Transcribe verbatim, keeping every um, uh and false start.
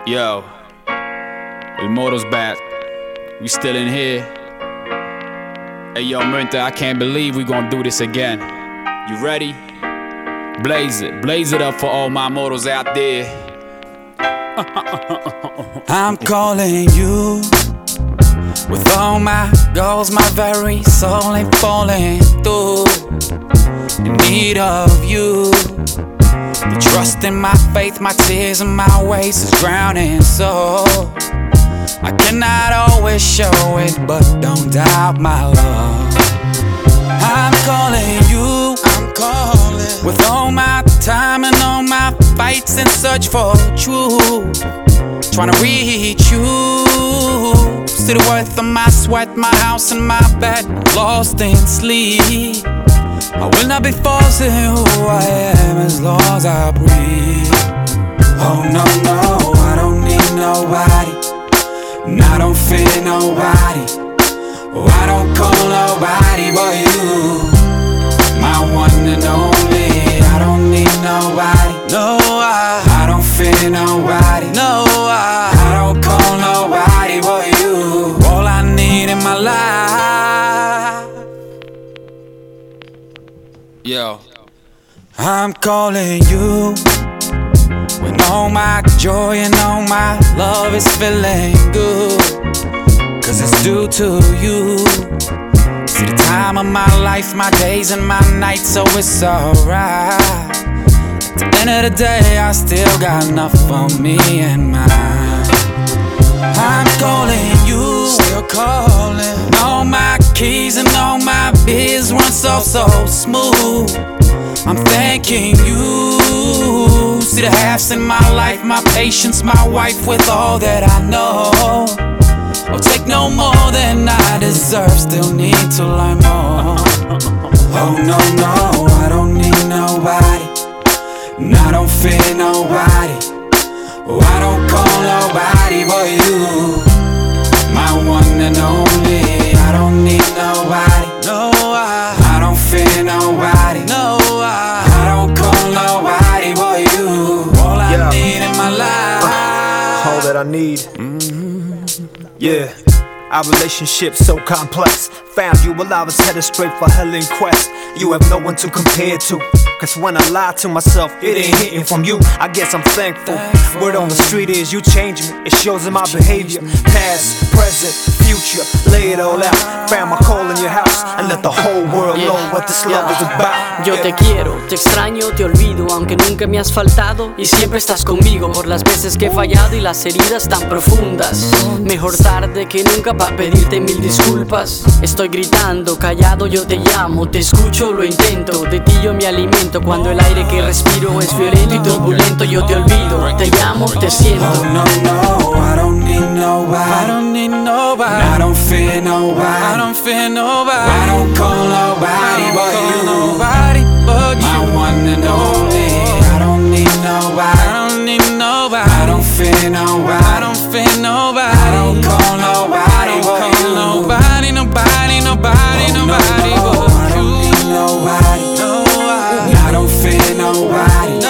Yo, El Moro's back. We still in here. Hey yo, Mente, I can't believe we gonna do this again. You ready? Blaze it, blaze it up for all my Moros out there. I'm calling you with all my goals, my very soul ain't falling through. In need of you. The trust in my faith, my tears and my ways is drowning, so I cannot always show it, but don't doubt my love. I'm calling you, I'm calling with all my time and all my fights in search for truth. Trying to reach you, see the worth of my sweat, my house and my bed, lost in sleep. I will not be forcing who I am as long as I breathe. Oh no, no, I don't need nobody, and I don't fear nobody. Oh, I don't call nobody but you, my one and only. I don't need nobody, no, I, I don't fear nobody, no, I, I don't call nobody but you. All I need in my life. Yo, I'm calling you when all my joy and all my love is feeling good, cause it's due to you. See the time of my life, my days and my nights, so it's alright. At the end of the day, I still got enough for me and mine. I'm calling you, still calling. All my keys and all my biz run so, so smooth. I'm thanking you. See the halves in my life, my patience, my wife with all that I know. I'll take no more than I deserve, still need to learn more. Oh no, no, I don't need nobody, and I don't fear nobody. Oh, I don't call nobody but you, my one and only. I don't need nobody, no, I, I don't fear nobody, no, I, I don't call nobody but you. All I yeah. need in my life, uh, all that I need. Mm-hmm. Yeah, our relationship so complex. Found you while I was headed straight for hell in quest. You have no one to compare to, cause when I lie to myself, it ain't hitting from you. I guess I'm thankful. Word on the street is you change me. It shows in my behavior. Past, present, future, lay it all out. Found my call in your house and let the whole world know what this love is about. Yo te quiero, te extraño, te olvido, aunque nunca me has faltado y siempre estás conmigo por las veces que he fallado y las heridas tan profundas. Mejor tarde que nunca pa' pedirte mil disculpas. Estoy gritando, callado, yo te llamo, te escucho, lo intento. De ti yo me alimento cuando el aire que respiro es violento y turbulento. Yo te olvido, te llamo, te siento. Oh no, no, I don't need nobody, I don't need nobody, I don't fear nobody, I don't fear nobody, I don't call nobody but you, nobody but you, my one and only. I don't need nobody, I don't need nobody, I don't fear nobody, I don't fear nobody, I don't call nobody but you, nobody, nobody, nobody, nobody but you. I don't need nobody, no, I, I don't fear nobody.